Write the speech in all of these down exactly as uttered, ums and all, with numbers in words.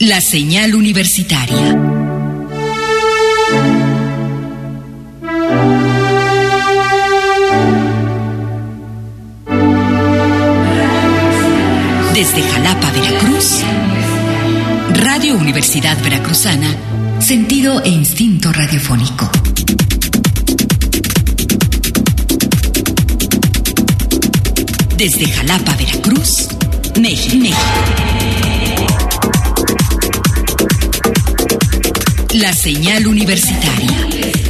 La señal universitaria. Desde Jalapa, Veracruz, Radio Universidad Veracruzana, sentido e instinto radiofónico. Desde Jalapa, Veracruz, México. La señal universitaria.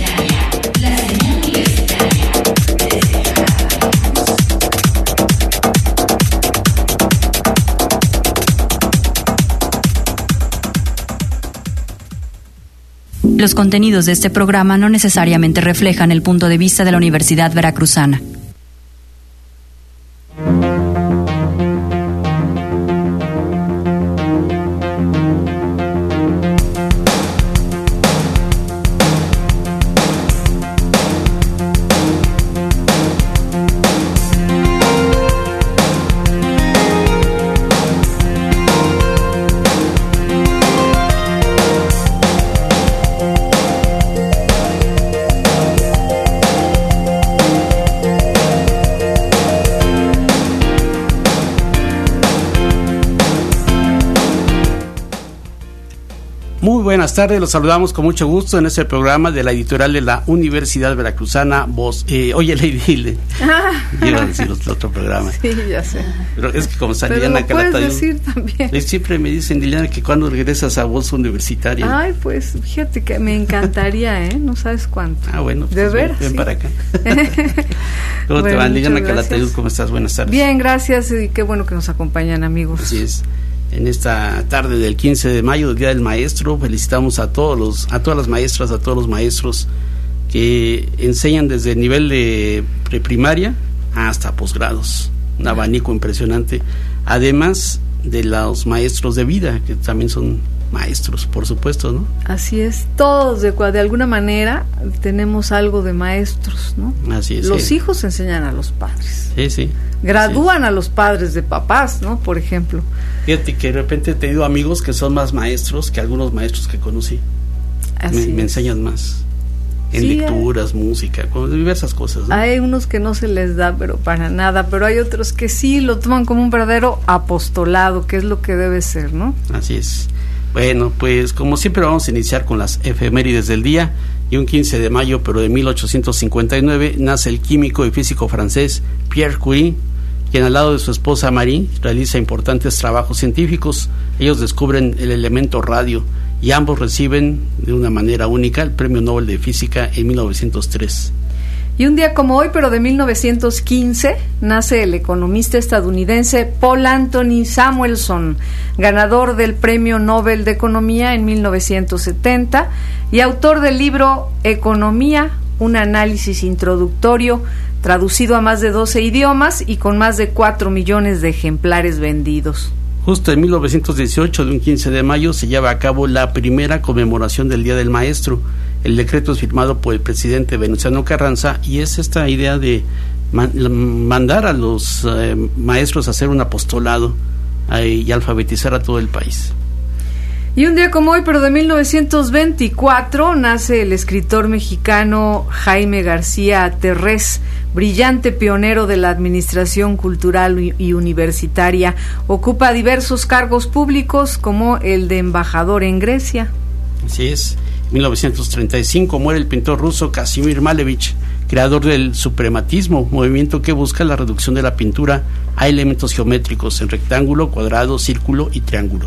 Los contenidos de este programa no necesariamente reflejan el punto de vista de la Universidad Veracruzana. Muy buenas tardes, los saludamos con mucho gusto en este programa de la editorial de la Universidad Veracruzana, Voz. Eh, oye, Lady, ah. iba a decir el otro programa. Sí, ya sé. Pero es que como San Pero Liliana lo puedes Calatayud, decir también. Siempre me dicen, Liliana, que cuando regresas a Voz Universitaria. Ay, pues fíjate que me encantaría, ¿eh? No sabes cuánto. Ah, bueno. Pues, de ver. Ven sí. para acá. ¿Cómo bueno, te va, Liliana gracias. Calatayud? ¿Cómo estás? Buenas tardes. Bien, gracias y qué bueno que nos acompañan, amigos. Así es. En esta tarde del quince de mayo, del Día del Maestro, felicitamos a todos los, a todas las maestras, a todos los maestros que enseñan desde el nivel de preprimaria hasta posgrados. Un abanico impresionante. Además de los maestros de vida, que también son maestros, por supuesto, ¿no? Así es, todos de, de alguna manera tenemos algo de maestros, ¿no? Así es. Los sí. hijos enseñan a los padres. Sí, sí. Gradúan sí. a los padres de papás, ¿no? Por ejemplo. Fíjate que de repente he tenido amigos que son más maestros que algunos maestros que conocí. Me, me enseñan más. En sí, lecturas, hay, música, con diversas cosas, ¿no? Hay unos que no se les da, pero para nada, pero hay otros que sí lo toman como un verdadero apostolado, que es lo que debe ser, ¿no? Así es. Bueno, pues como siempre vamos a iniciar con las efemérides del día. Y un quince de mayo, pero de mil ochocientos cincuenta y nueve, nace el químico y físico francés Pierre Curie, quien al lado de su esposa Marie realiza importantes trabajos científicos. Ellos descubren el elemento radio y ambos reciben de una manera única el Premio Nobel de Física en mil novecientos tres. Y un día como hoy, pero de mil novecientos quince, nace el economista estadounidense Paul Anthony Samuelson, ganador del Premio Nobel de Economía en mil novecientos setenta y autor del libro Economía, un análisis introductorio, traducido a más de doce idiomas y con más de cuatro millones de ejemplares vendidos. Justo en mil novecientos dieciocho, de un quince de mayo, se lleva a cabo la primera conmemoración del Día del Maestro. El decreto es firmado por el presidente Venustiano Carranza y es esta idea de man- mandar a los eh, maestros a hacer un apostolado eh, y alfabetizar a todo el país. Y un día como hoy, pero de mil novecientos veinticuatro, nace el escritor mexicano Jaime García Terrés, brillante pionero de la administración cultural y universitaria. Ocupa diversos cargos públicos como el de embajador en Grecia. Así es. En mil novecientos treinta y cinco muere el pintor ruso Kazimir Malevich, creador del suprematismo, movimiento que busca la reducción de la pintura a elementos geométricos en rectángulo, cuadrado, círculo y triángulo.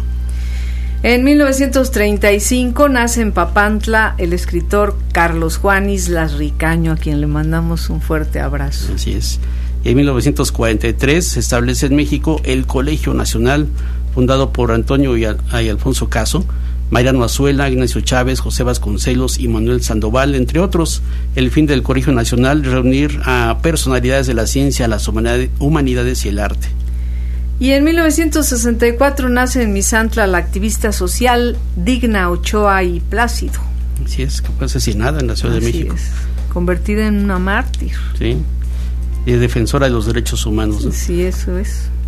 En mil novecientos treinta y cinco nace en Papantla el escritor Carlos Juan Islas Ricaño, a quien le mandamos un fuerte abrazo. Así es. En mil novecientos cuarenta y tres se establece en México el Colegio Nacional, fundado por Antonio y, y Alfonso Caso, Mariano Azuela, Ignacio Chávez, José Vasconcelos y Manuel Sandoval, entre otros. El fin del Colegio Nacional es reunir a personalidades de la ciencia, las humanidades y el arte. Y en mil novecientos sesenta y cuatro nace en Misantla la activista social Digna Ochoa y Plácido. Así es, que fue asesinada en la Ciudad Así de México. Es, convertida en una mártir. Sí, y defensora de los derechos humanos, ¿no? Sí, eso es.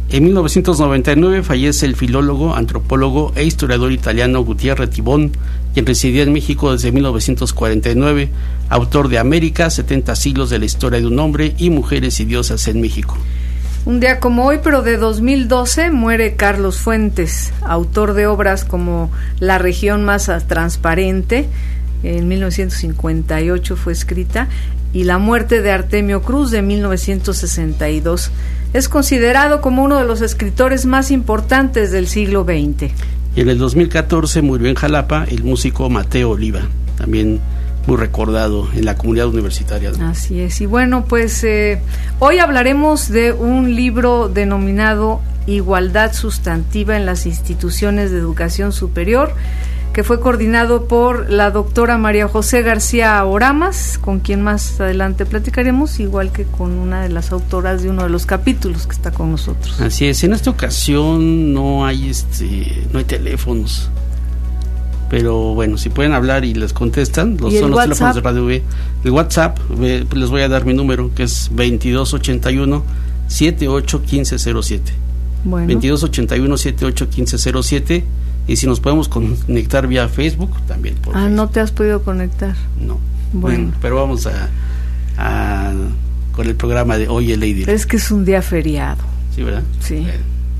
En mil novecientos noventa y nueve fallece el filólogo, antropólogo e historiador italiano Gutiérrez Tibón, quien residía en México desde mil novecientos cuarenta y nueve, autor de América, setenta siglos de la historia de un hombre y mujeres y diosas en México. Un día como hoy, pero de dos mil doce, muere Carlos Fuentes, autor de obras como La región más transparente, en mil novecientos cincuenta y ocho fue escrita, y La muerte de Artemio Cruz, de mil novecientos sesenta y dos. Es considerado como uno de los escritores más importantes del siglo veinte. Y en el dos mil catorce murió en Jalapa el músico Mateo Oliva, también muy recordado en la comunidad universitaria, ¿no? Así es. Y bueno, pues eh, hoy hablaremos de un libro denominado Igualdad Sustantiva en las Instituciones de Educación Superior, que fue coordinado por la doctora María José García Oramas, con quien más adelante platicaremos, igual que con una de las autoras de uno de los capítulos que está con nosotros. Así es. En esta ocasión no hay este no hay teléfonos, pero bueno, si pueden hablar y les contestan, los, son los WhatsApp? teléfonos de Radio V. El WhatsApp, eh, les voy a dar mi número, que es veintidós ochenta y uno setenta y ocho quince cero siete. Bueno. veintidós ochenta y uno setenta y ocho quince cero siete. Y si nos podemos conectar vía Facebook, también. Por ah, Facebook. ¿No te has podido conectar? No. Bueno. Bueno, pero vamos a, a con el programa de Oye Lady. Es que es un día feriado. Sí, ¿verdad? Sí. Bueno.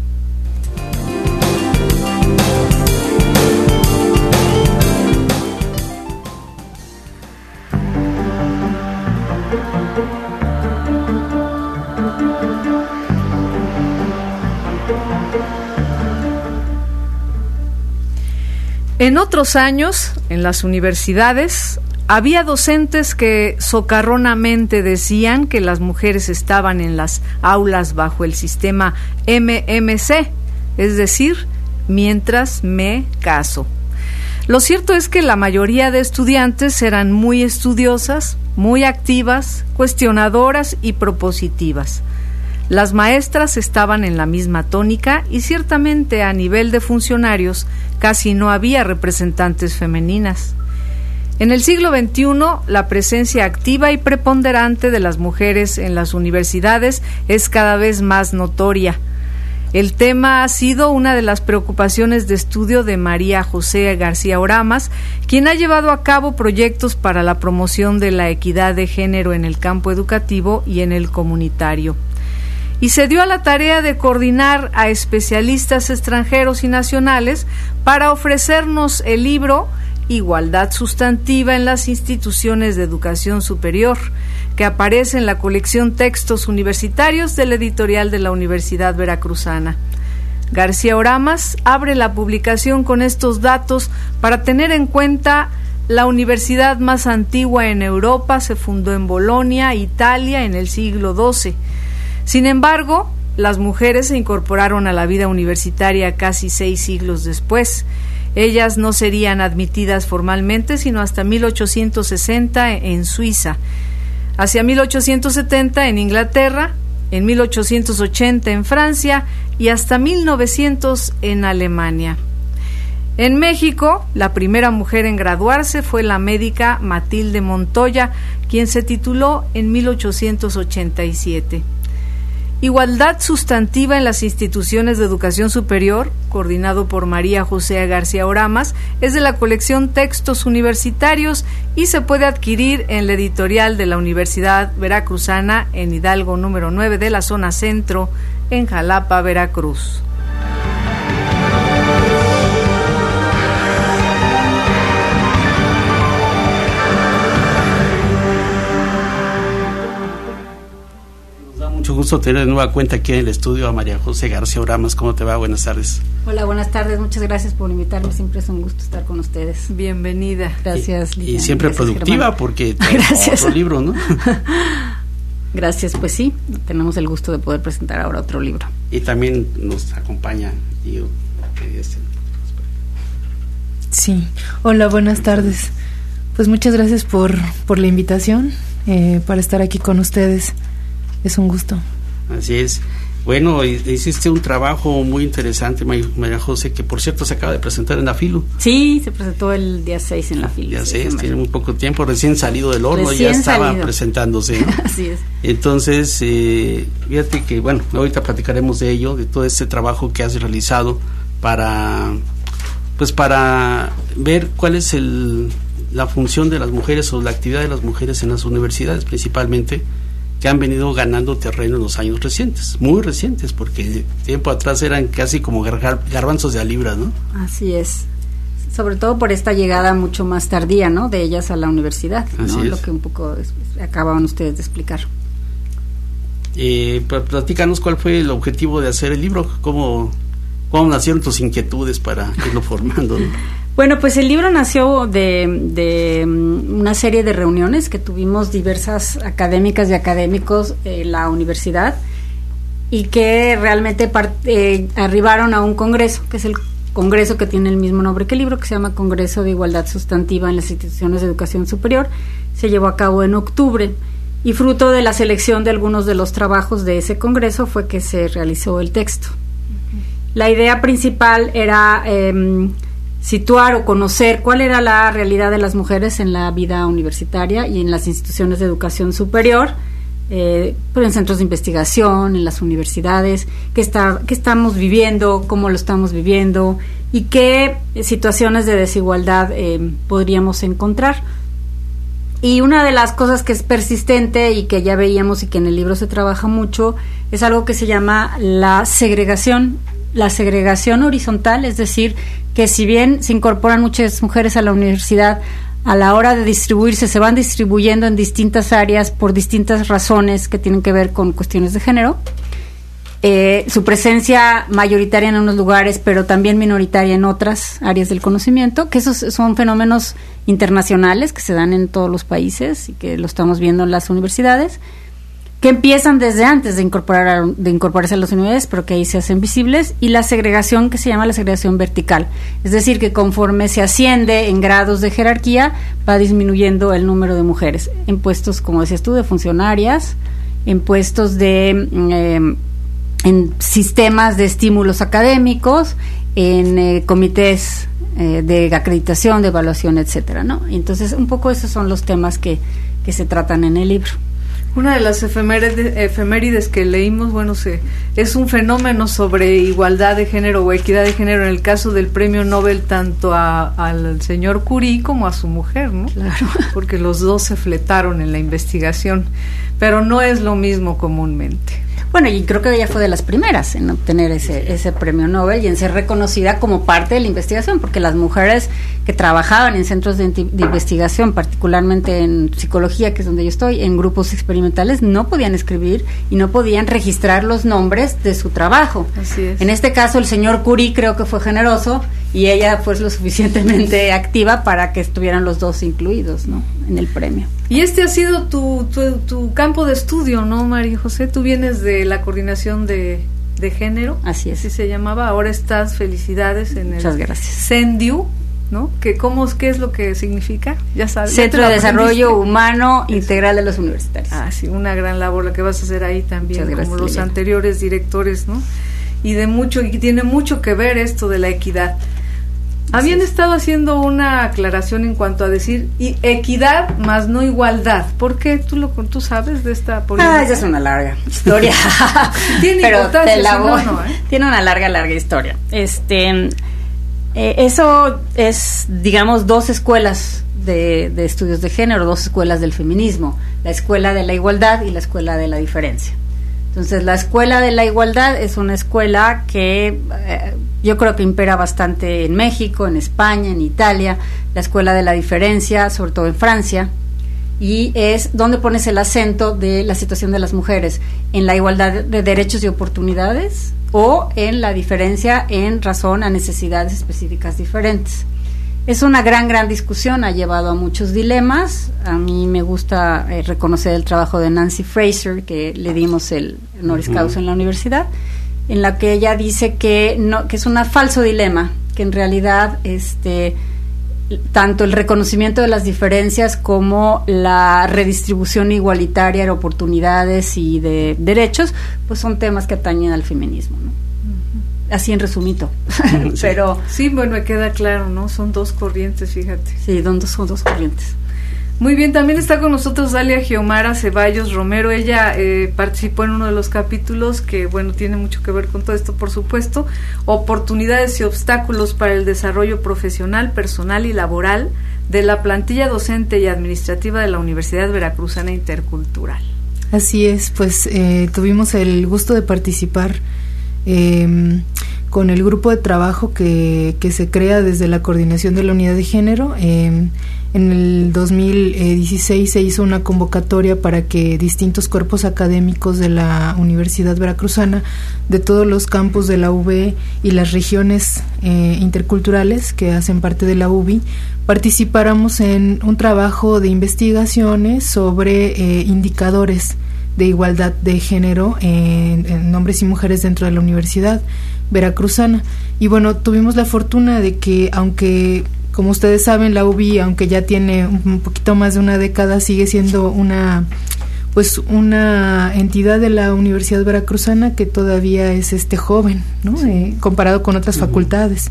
En otros años, en las universidades, había docentes que socarronamente decían que las mujeres estaban en las aulas bajo el sistema M M C, es decir, mientras me caso. Lo cierto es que la mayoría de estudiantes eran muy estudiosas, muy activas, cuestionadoras y propositivas. Las maestras estaban en la misma tónica y ciertamente a nivel de funcionarios casi no había representantes femeninas. En el siglo veintiuno, la presencia activa y preponderante de las mujeres en las universidades es cada vez más notoria. El tema ha sido una de las preocupaciones de estudio de María José García Oramas, quien ha llevado a cabo proyectos para la promoción de la equidad de género en el campo educativo y en el comunitario. Y se dio a la tarea de coordinar a especialistas extranjeros y nacionales para ofrecernos el libro Igualdad Sustantiva en las Instituciones de Educación Superior, que aparece en la colección Textos Universitarios de la editorial de la Universidad Veracruzana. García Oramas abre la publicación con estos datos para tener en cuenta la universidad más antigua en Europa. Se fundó en Bolonia, Italia, en el siglo doce. Sin embargo, las mujeres se incorporaron a la vida universitaria casi seis siglos después. Ellas no serían admitidas formalmente sino hasta mil ochocientos sesenta en Suiza, hacia mil ochocientos setenta en Inglaterra, en mil ochocientos ochenta en Francia y hasta mil novecientos en Alemania. En México, la primera mujer en graduarse fue la médica Matilde Montoya, quien se tituló en mil ochocientos ochenta y siete. Igualdad Sustantiva en las Instituciones de Educación Superior, coordinado por María José García Oramas, es de la colección Textos Universitarios y se puede adquirir en la editorial de la Universidad Veracruzana en Hidalgo número nueve de la zona centro, en Jalapa, Veracruz. Mucho gusto tener de nueva cuenta aquí en el estudio a María José García Oramas. ¿Cómo te va? Buenas tardes. Hola, buenas tardes. Muchas gracias por invitarme. Siempre es un gusto estar con ustedes. Bienvenida. Gracias, Y, Liliana. y siempre Gracias, productiva, Germán. porque Gracias. otro libro, ¿no? Gracias, pues sí, tenemos el gusto de poder presentar ahora otro libro. Y también nos acompaña Diego. Este, Sí, hola, buenas tardes. Pues muchas gracias por, por la invitación, eh, para estar aquí con ustedes. Es un gusto. Así es. Bueno, hiciste un trabajo muy interesante, María José, que por cierto se acaba de presentar en la FILU. Sí, se presentó el día seis en la FILU. Día seis, tiene muy poco tiempo, recién salido del horno, recién ya estaba salido. presentándose, ¿no? Así es. Entonces, eh, fíjate que, bueno, ahorita platicaremos de ello, de todo este trabajo que has realizado para, pues para ver cuál es el, la función de las mujeres o la actividad de las mujeres en las universidades, principalmente, que han venido ganando terreno en los años recientes, muy recientes, porque tiempo atrás eran casi como gar- garbanzos de a libra, ¿no? Así es, sobre todo por esta llegada mucho más tardía, ¿no?, de ellas a la universidad, Así ¿no? Es. Lo que un poco es, acababan ustedes de explicar. Eh, platícanos cuál fue el objetivo de hacer el libro, cómo, cómo nacieron tus inquietudes para irlo formando, ¿no? Bueno, pues el libro nació de, de una serie de reuniones que tuvimos diversas académicas y académicos en la universidad y que realmente part, eh, arribaron a un congreso, que es el congreso que tiene el mismo nombre que el libro, que se llama Congreso de Igualdad Sustantiva en las Instituciones de Educación Superior. Se llevó a cabo en octubre y fruto de la selección de algunos de los trabajos de ese congreso fue que se realizó el texto. Uh-huh. La idea principal era Eh, situar o conocer cuál era la realidad de las mujeres en la vida universitaria y en las instituciones de educación superior, eh, pero en centros de investigación, en las universidades, qué, está, qué estamos viviendo, cómo lo estamos viviendo y qué situaciones de desigualdad eh, podríamos encontrar. Y una de las cosas que es persistente y que ya veíamos y que en el libro se trabaja mucho es algo que se llama la segregación, la segregación horizontal, es decir, que si bien se incorporan muchas mujeres a la universidad, a la hora de distribuirse, se van distribuyendo en distintas áreas por distintas razones que tienen que ver con cuestiones de género. Eh, su presencia mayoritaria en unos lugares, pero también minoritaria en otras áreas del conocimiento, que esos son fenómenos internacionales que se dan en todos los países y que lo estamos viendo en las universidades, que empiezan desde antes de incorporar a, de incorporarse a las unidades, pero que ahí se hacen visibles, y la segregación que se llama la segregación vertical, es decir, que conforme se asciende en grados de jerarquía, va disminuyendo el número de mujeres, en puestos, como decías tú, de funcionarias, en puestos de, eh, en sistemas de estímulos académicos, en eh, comités eh, de acreditación, de evaluación, etcétera, ¿no? Entonces, un poco esos son los temas que, que se tratan en el libro. Una de las efemérides, efemérides que leímos, bueno, se, es un fenómeno sobre igualdad de género o equidad de género en el caso del premio Nobel tanto a, al señor Curie como a su mujer, ¿no? Claro. Porque los dos se fletaron en la investigación, pero no es lo mismo comúnmente. Bueno, y creo que ella fue de las primeras en obtener ese, ese premio Nobel y en ser reconocida como parte de la investigación, porque las mujeres que trabajaban en centros de, de investigación, particularmente en psicología, que es donde yo estoy, en grupos experimentales, no podían escribir y no podían registrar los nombres de su trabajo. Así es. En este caso, el señor Curie creo que fue generoso y ella fue lo suficientemente activa para que estuvieran los dos incluidos, ¿no?, en el premio. Y este ha sido tu, tu, tu campo de estudio, ¿no, María José? Tú vienes de la coordinación de, de género. Así es. Así se llamaba. Ahora estás, felicidades, en Muchas el gracias. CENDIU, ¿no? ¿Qué, cómo, ¿Qué es lo que significa? Ya sabes. Centro de Desarrollo Humano Integral de los Universitarios. Ah, sí, una gran labor la que vas a hacer ahí también, Muchas gracias, como los Liliana. anteriores directores, ¿no? Y de mucho, y tiene mucho que ver esto de la equidad. Habían es. estado haciendo una aclaración en cuanto a decir y equidad más no igualdad. ¿Por qué? ¿Tú lo tú sabes de esta política? Ah, esa es una larga historia. Tiene Pero importancia, te la si no, voy- no, ¿eh? Tiene una larga, larga historia. Este, eh, eso es, digamos, dos escuelas de, de estudios de género, dos escuelas del feminismo, la escuela de la igualdad y la escuela de la diferencia. Entonces, la escuela de la igualdad es una escuela que eh, yo creo que impera bastante en México, en España, en Italia, la escuela de la diferencia, sobre todo en Francia, y es donde pones el acento de la situación de las mujeres, en la igualdad de derechos y oportunidades o en la diferencia en razón a necesidades específicas diferentes. Es una gran, gran discusión, ha llevado a muchos dilemas. A mí me gusta eh, reconocer el trabajo de Nancy Fraser, que le dimos el honoris causa en la universidad, en la que ella dice que no, que es un falso dilema, que en realidad este tanto el reconocimiento de las diferencias como la redistribución igualitaria de oportunidades y de derechos, pues son temas que atañen al feminismo, ¿no? Uh-huh. Así en resumito. Sí. Pero sí, bueno, me queda claro, ¿no? Son dos corrientes, fíjate. Sí, son dos, son dos corrientes. Muy bien, también está con nosotros Dalia Geomara Ceballos Romero. Ella eh, participó en uno de los capítulos que, bueno, tiene mucho que ver con todo esto, por supuesto. Oportunidades y obstáculos para el desarrollo profesional, personal y laboral de la plantilla docente y administrativa de la Universidad Veracruzana Intercultural. Así es, pues eh, tuvimos el gusto de participar eh, con el grupo de trabajo que, que se crea desde la coordinación de la unidad de género. Eh, En el dos mil dieciséis se hizo una convocatoria para que distintos cuerpos académicos de la Universidad Veracruzana, de todos los campus de la U B y las regiones eh, interculturales que hacen parte de la U B I, participáramos en un trabajo de investigaciones sobre eh, indicadores de igualdad de género en, en hombres y mujeres dentro de la Universidad Veracruzana. Y bueno, tuvimos la fortuna de que, aunque como ustedes saben, la U B I, aunque ya tiene un poquito más de una década, sigue siendo una pues una entidad de la Universidad Veracruzana que todavía es este joven, ¿no? Eh, comparado con otras uh-huh. facultades.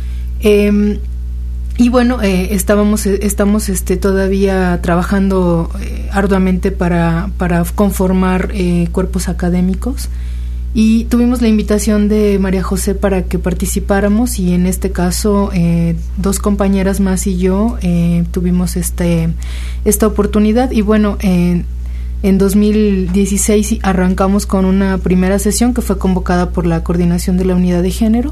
Eh, y bueno, eh, estábamos estamos este todavía trabajando eh, arduamente para para conformar eh, cuerpos académicos. Y tuvimos la invitación de María José para que participáramos, y en este caso eh, dos compañeras más y yo eh, tuvimos este esta oportunidad. Y bueno, eh, en dos mil dieciséis arrancamos con una primera sesión que fue convocada por la coordinación de la unidad de género,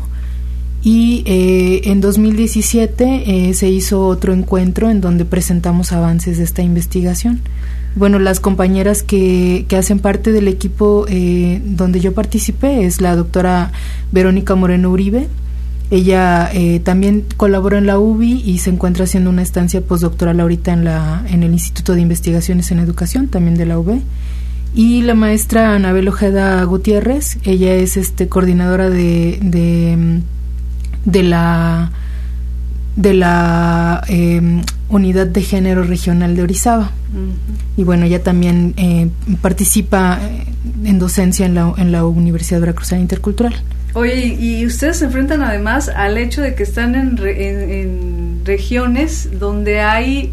y eh, en dos mil diecisiete eh, se hizo otro encuentro en donde presentamos avances de esta investigación. Bueno, las compañeras que, que hacen parte del equipo eh, donde yo participé es la doctora Verónica Moreno Uribe. Ella eh, también colabora en la U B I y se encuentra haciendo una estancia postdoctoral ahorita en la en el Instituto de Investigaciones en Educación, también de la U B. Y la maestra Anabel Ojeda Gutiérrez, ella es este coordinadora de de, de la de la eh, Unidad de Género Regional de Orizaba. Uh-huh. Y bueno, ella también eh, participa en docencia en la, en la Universidad Veracruzana Intercultural. Oye, y ustedes se enfrentan además al hecho de que están en, re, en, en regiones donde hay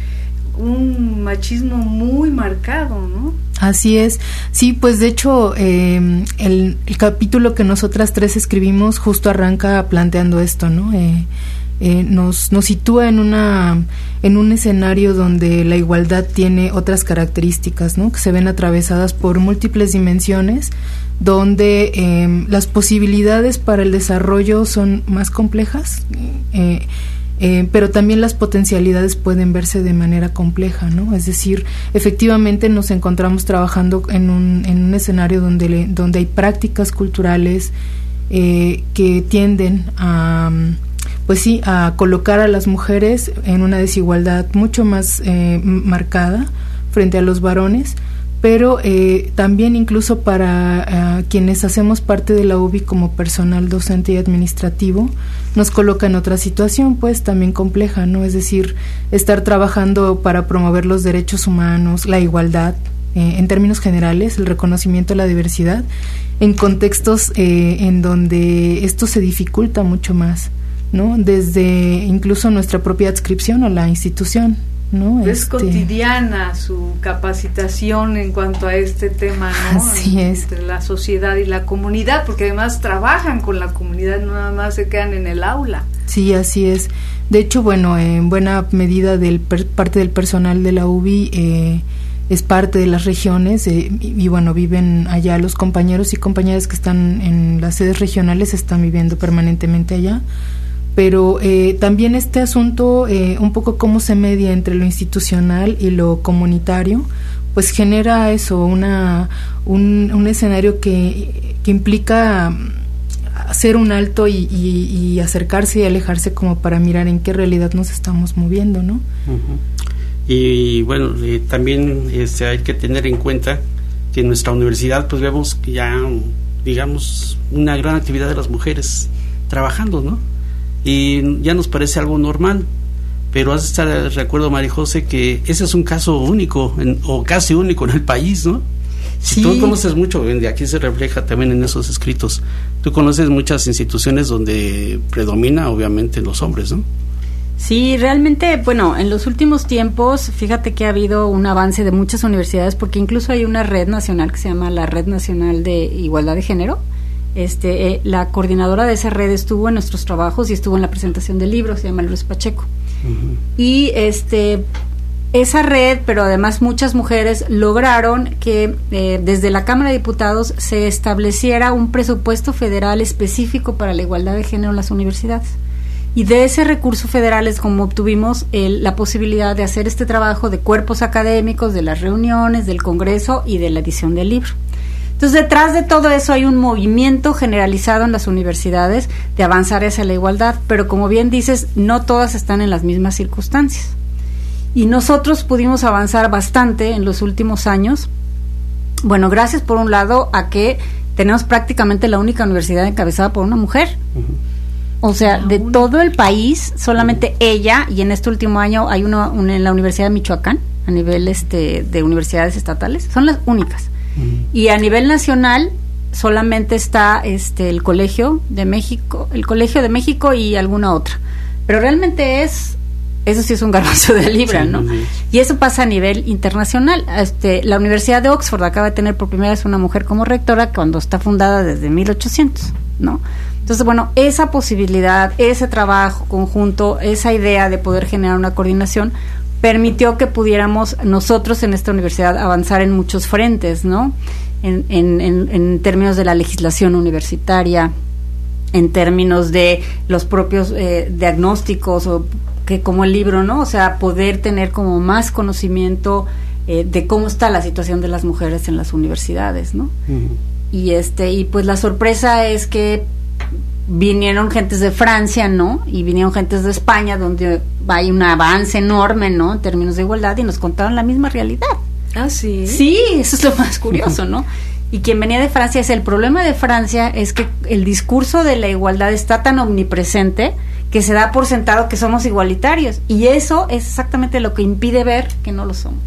un machismo muy marcado, ¿no? Así es. Sí, pues de hecho eh, el, el capítulo que nosotras tres escribimos justo arranca planteando esto, ¿no? Eh, Eh, nos, nos sitúa en una en un escenario donde la igualdad tiene otras características, ¿no? Que se ven atravesadas por múltiples dimensiones, donde eh, las posibilidades para el desarrollo son más complejas, eh, eh, pero también las potencialidades pueden verse de manera compleja, ¿no? Es decir, efectivamente nos encontramos trabajando en un, en un escenario donde, le, donde hay prácticas culturales eh, que tienden a pues sí, a colocar a las mujeres en una desigualdad mucho más eh, marcada frente a los varones, pero eh, también incluso para uh, quienes hacemos parte de la U B I como personal docente y administrativo, nos coloca en otra situación pues también compleja, ¿no? Es decir, estar trabajando para promover los derechos humanos, la igualdad, eh, en términos generales, el reconocimiento de la diversidad, en contextos eh, en donde esto se dificulta mucho más, ¿no? Desde incluso nuestra propia adscripción a la institución, ¿no? Es este... cotidiana su capacitación en cuanto a este tema, ¿no? Así es. Entre la sociedad y la comunidad, porque además trabajan con la comunidad, no nada más se quedan en el aula. Sí, así es. De hecho, bueno, en buena medida del per, parte del personal de la U B I eh, es parte de las regiones eh, y, y bueno, viven allá. Los compañeros y compañeras que están en las sedes regionales están viviendo permanentemente allá. Pero eh, también este asunto, eh, un poco cómo se media entre lo institucional y lo comunitario, pues genera eso, una un, un escenario que, que implica hacer un alto y, y, y acercarse y alejarse como para mirar en qué realidad nos estamos moviendo, ¿no? Uh-huh. Y bueno, eh, también este, hay que tener en cuenta que en nuestra universidad pues vemos ya, digamos, una gran actividad de las mujeres trabajando, ¿no? Y ya nos parece algo normal, pero has de estar de acuerdo, María José, que ese es un caso único, en, o casi único en el país, ¿no? Si sí. Tú conoces mucho, de aquí se refleja también en esos escritos, tú conoces muchas instituciones donde predomina obviamente los hombres, ¿no? Sí, realmente, bueno, en los últimos tiempos, fíjate que ha habido un avance de muchas universidades, porque incluso hay una red nacional que se llama la Red Nacional de Igualdad de Género. Este, eh, la coordinadora de esa red estuvo en nuestros trabajos y estuvo en la presentación del libro, se llama Luis Pacheco. Uh-huh. Y este... esa red, pero además muchas mujeres lograron que eh, desde la Cámara de Diputados se estableciera un presupuesto federal específico para la igualdad de género en las universidades. Y de ese recurso federal es como obtuvimos el, la posibilidad de hacer este trabajo de cuerpos académicos, de las reuniones, del Congreso y de la edición del libro. Entonces, detrás de todo eso hay un movimiento generalizado en las universidades de avanzar hacia la igualdad, pero como bien dices, no todas están en las mismas circunstancias. Y nosotros pudimos avanzar bastante en los últimos años, bueno, gracias por un lado a que tenemos prácticamente la única universidad encabezada por una mujer. Uh-huh. O sea, de todo el país, solamente uh-huh. ella, y en este último año hay una, una en la Universidad de Michoacán, a nivel este de universidades estatales, son las únicas. Uh-huh. Y a nivel nacional solamente está este el Colegio de México, el Colegio de México y alguna otra. Pero realmente es... eso sí es un garbanzo de libra, sí, ¿no? Sí. Y eso pasa a nivel internacional. Este, la Universidad de Oxford acaba de tener por primera vez una mujer como rectora cuando está fundada desde mil ochocientos, ¿no? Entonces, bueno, esa posibilidad, ese trabajo conjunto, esa idea de poder generar una coordinación permitió que pudiéramos nosotros en esta universidad avanzar en muchos frentes, ¿no? En, en, en, en términos de la legislación universitaria, en términos de los propios eh, diagnósticos o que como el libro, ¿no? O sea, poder tener como más conocimiento eh, de cómo está la situación de las mujeres en las universidades, ¿no? Uh-huh. Y este y pues la sorpresa es que vinieron gentes de Francia, ¿no? Y vinieron gentes de España, donde hay un avance enorme, ¿no? En términos de igualdad, y nos contaron la misma realidad. Ah, sí. Sí, eso es lo más curioso, ¿no? Y quien venía de Francia, es el problema de Francia es que el discurso de la igualdad está tan omnipresente que se da por sentado que somos igualitarios, y eso es exactamente lo que impide ver que no lo somos.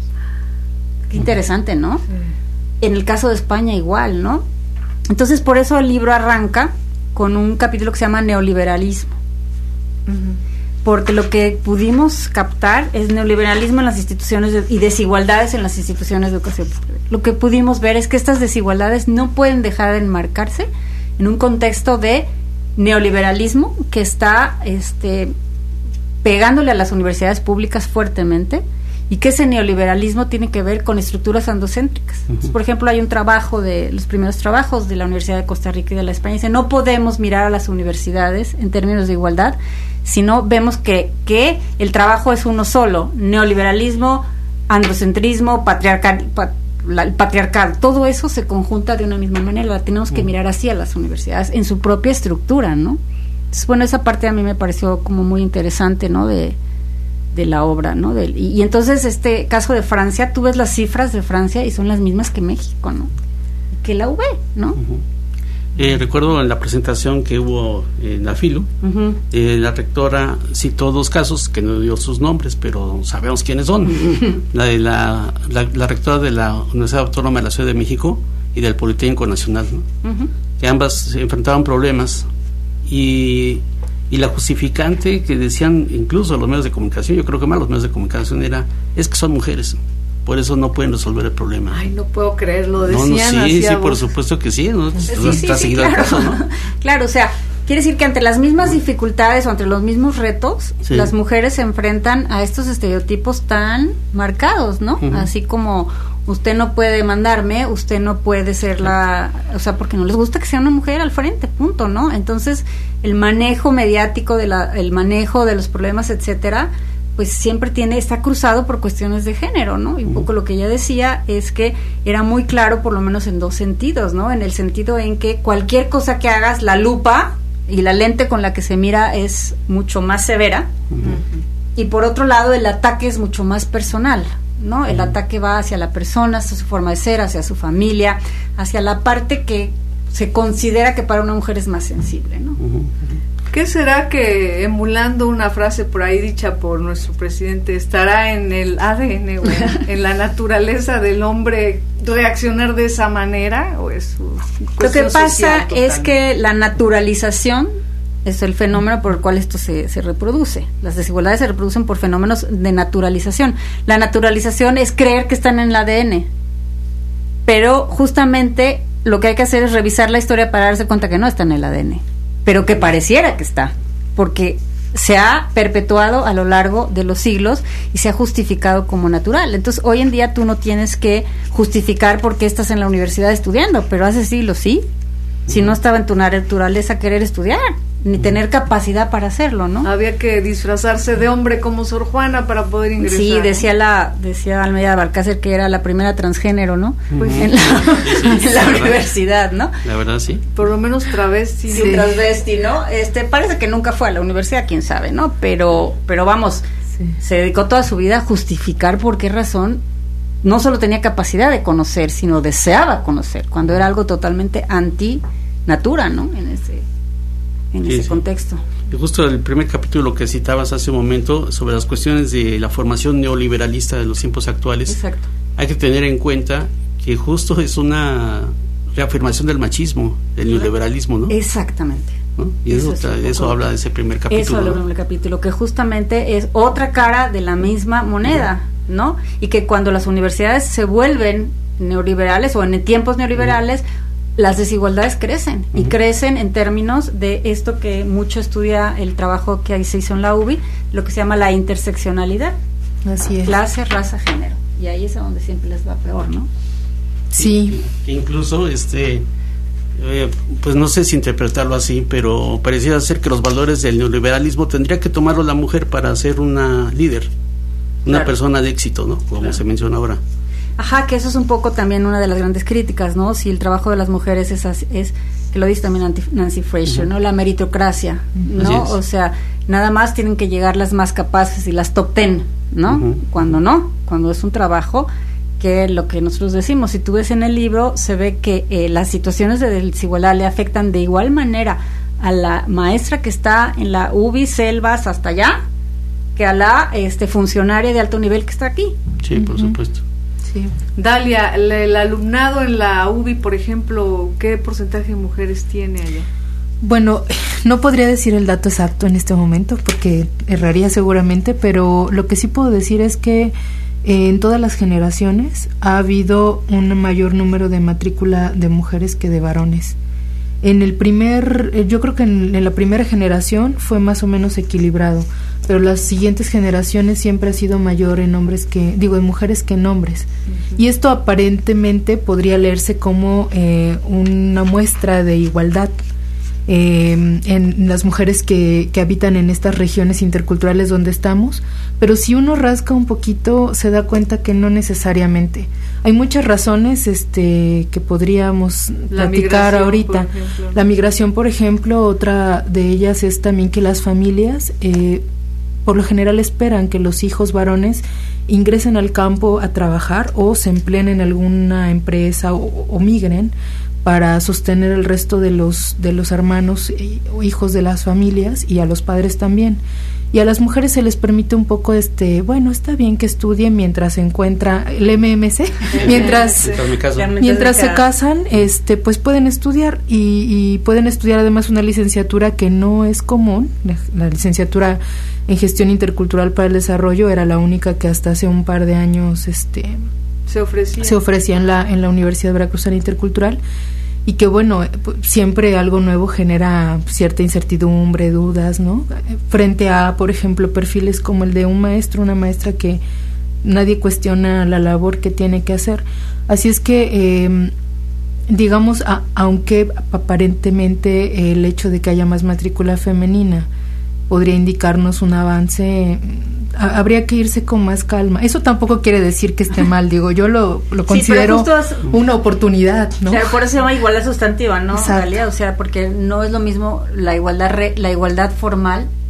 Qué interesante, ¿no? Sí. En el caso de España igual, ¿no? Entonces, por eso el libro arranca con un capítulo que se llama Neoliberalismo. Uh-huh. Porque lo que pudimos captar es neoliberalismo en las instituciones de, y desigualdades en las instituciones de educación. Lo que pudimos ver es que estas desigualdades no pueden dejar de enmarcarse en un contexto de neoliberalismo que está este, pegándole a las universidades públicas fuertemente, y que ese neoliberalismo tiene que ver con estructuras androcéntricas. Uh-huh. Entonces, por ejemplo, hay un trabajo de los primeros trabajos de la Universidad de Costa Rica y de la España, dice, no podemos mirar a las universidades en términos de igualdad, sino vemos que, que el trabajo es uno solo: neoliberalismo, androcentrismo, patriarcal, pat, la, el patriarcado, todo eso se conjunta de una misma manera. Tenemos que mirar así a las universidades en su propia estructura, ¿no? Entonces, bueno, esa parte a mí me pareció como muy interesante, ¿no? De, de la obra, ¿no? De, y, y entonces, este caso de Francia, tú ves las cifras de Francia y son las mismas que México, ¿no? Que la U B, ¿no? Uh-huh. Eh, recuerdo en la presentación que hubo en la FILU, uh-huh. eh, la rectora citó dos casos que no dio sus nombres, pero sabemos quiénes son. Uh-huh. La de la, la, la rectora de la Universidad Autónoma de la Ciudad de México y del Politécnico Nacional, ¿no? Uh-huh. Que ambas se enfrentaban problemas, y, y la justificante que decían incluso los medios de comunicación, yo creo que más los medios de comunicación, era, es que son mujeres, por eso no pueden resolver el problema. Ay, no puedo creerlo, decían. No, no, sí, sí, por supuesto que sí, ¿no? Sí, sí, sí, sí, claro. El caso, ¿no? Claro, o sea, quiere decir que ante las mismas dificultades o ante los mismos retos, sí, las mujeres se enfrentan a estos estereotipos tan marcados, ¿no? Uh-huh. Así como usted no puede mandarme, usted no puede ser la, o sea, porque no les gusta que sea una mujer al frente, punto, ¿no? Entonces, el manejo mediático de la, el manejo de los problemas, etcétera, pues siempre tiene, está cruzado por cuestiones de género, ¿no? Y un poco lo que ella decía es que era muy claro, por lo menos en dos sentidos, ¿no? En el sentido en que cualquier cosa que hagas, la lupa y la lente con la que se mira es mucho más severa, uh-huh. y por otro lado el ataque es mucho más personal, ¿no? El uh-huh. ataque va hacia la persona, hacia su forma de ser, hacia su familia, hacia la parte que se considera que para una mujer es más sensible, ¿no? Uh-huh. ¿Qué será que, emulando una frase por ahí dicha por nuestro presidente, estará en el A D N o en, en la naturaleza del hombre reaccionar de esa manera? ¿O es Lo que pasa es que la naturalización es el fenómeno por el cual esto se, se reproduce. Las desigualdades se reproducen por fenómenos de naturalización. La naturalización es creer que están en el A D N, pero justamente lo que hay que hacer es revisar la historia para darse cuenta que no está en el A D N, pero que pareciera que está, porque se ha perpetuado a lo largo de los siglos y se ha justificado como natural. Entonces, hoy en día tú no tienes que justificar por qué estás en la universidad estudiando, pero hace siglos sí. Si no estaba en tu naturaleza querer estudiar, ni tener capacidad para hacerlo, ¿no? Había que disfrazarse de hombre como Sor Juana para poder ingresar. Sí, decía la decía Almeida Balcácer que era la primera transgénero, ¿no? Pues, en la, sí, en la la universidad, ¿no? La verdad, sí. Por lo menos travesti. Sí, transvesti, ¿no? Este, parece que nunca fue a la universidad, quién sabe, ¿no? Pero, pero vamos, sí. Se dedicó toda su vida a justificar por qué razón no solo tenía capacidad de conocer, sino deseaba conocer, cuando era algo totalmente anti-natura, ¿no? En ese, en sí, ese sí. contexto. Y justo el primer capítulo que citabas hace un momento sobre las cuestiones de la formación neoliberalista de los tiempos actuales. Exacto. Hay que tener en cuenta que justo es una reafirmación del machismo, del neoliberalismo, ¿no? Exactamente. ¿No? Y eso, eso, es eso habla de ese primer capítulo. Eso habla del primer capítulo, que justamente es otra cara de la misma moneda, ¿no? Y que cuando las universidades se vuelven neoliberales o en tiempos neoliberales, uh-huh. las desigualdades crecen, uh-huh. y crecen en términos de esto que mucho estudia el trabajo que ahí se hizo en la U B I, lo que se llama la interseccionalidad. Así es. Clase, raza, género. Y ahí es a donde siempre les va peor, ¿no? Sí. Que incluso, este, eh, pues no sé si interpretarlo así, pero pareciera ser que los valores del neoliberalismo tendría que tomarlo la mujer para ser una líder, una claro. persona de éxito, ¿no? Como claro. se menciona ahora. Ajá, que eso es un poco también una de las grandes críticas, ¿no? Si el trabajo de las mujeres es, es que lo dice también Nancy Fraser, uh-huh. ¿no? La meritocracia, ¿no? O sea, nada más tienen que llegar las más capaces y las top ten, ¿no? Uh-huh. Cuando no, cuando es un trabajo que lo que nosotros decimos, si tú ves en el libro, se ve que eh, las situaciones de desigualdad le afectan de igual manera a la maestra que está en la U B I, Selvas, hasta allá, que a la este funcionaria de alto nivel que está aquí. Sí, por uh-huh. supuesto. Sí. Dalia, el, el alumnado en la U B I, por ejemplo, ¿qué porcentaje de mujeres tiene allá? Bueno, no podría decir el dato exacto en este momento porque erraría seguramente, pero lo que sí puedo decir es que eh, en todas las generaciones ha habido un mayor número de matrícula de mujeres que de varones. En el primer, eh, yo creo que en, en la primera generación fue más o menos equilibrado, pero las siguientes generaciones siempre ha sido mayor en hombres que, digo, en mujeres que en hombres. Uh-huh. Y esto aparentemente podría leerse como eh, una muestra de igualdad eh, en las mujeres que, que habitan en estas regiones interculturales donde estamos, pero si uno rasca un poquito se da cuenta que no necesariamente. Hay muchas razones este, que podríamos la platicar ahorita. La migración, por ejemplo, otra de ellas es también que las familias eh, por lo general esperan que los hijos varones ingresen al campo a trabajar o se empleen en alguna empresa o, o migren para sostener el resto de los de los hermanos o hijos de las familias y a los padres también. Y a las mujeres se les permite un poco, este, bueno, está bien que estudien mientras se encuentra el M M C, mientras mientras se casan, este, pues pueden estudiar y, y pueden estudiar además una licenciatura que no es común. La, la licenciatura en Gestión Intercultural para el Desarrollo era la única que hasta hace un par de años, este, se ofrecía, se ofrecía en la en la Universidad Veracruzana Intercultural. Y que bueno, siempre algo nuevo genera cierta incertidumbre, dudas, ¿no? Frente a, por ejemplo, perfiles como el de un maestro, una maestra que nadie cuestiona la labor que tiene que hacer. Así es que, eh, digamos, a, aunque aparentemente el hecho de que haya más matrícula femenina podría indicarnos un avance, a, habría que irse con más calma. Eso tampoco quiere decir que esté mal, digo, yo lo, lo considero sí, es, una oportunidad, ¿no? O sea, por eso se llama igualdad sustantiva, ¿no, Dalia? O sea, porque no es lo mismo la igualdad re, la igualdad formal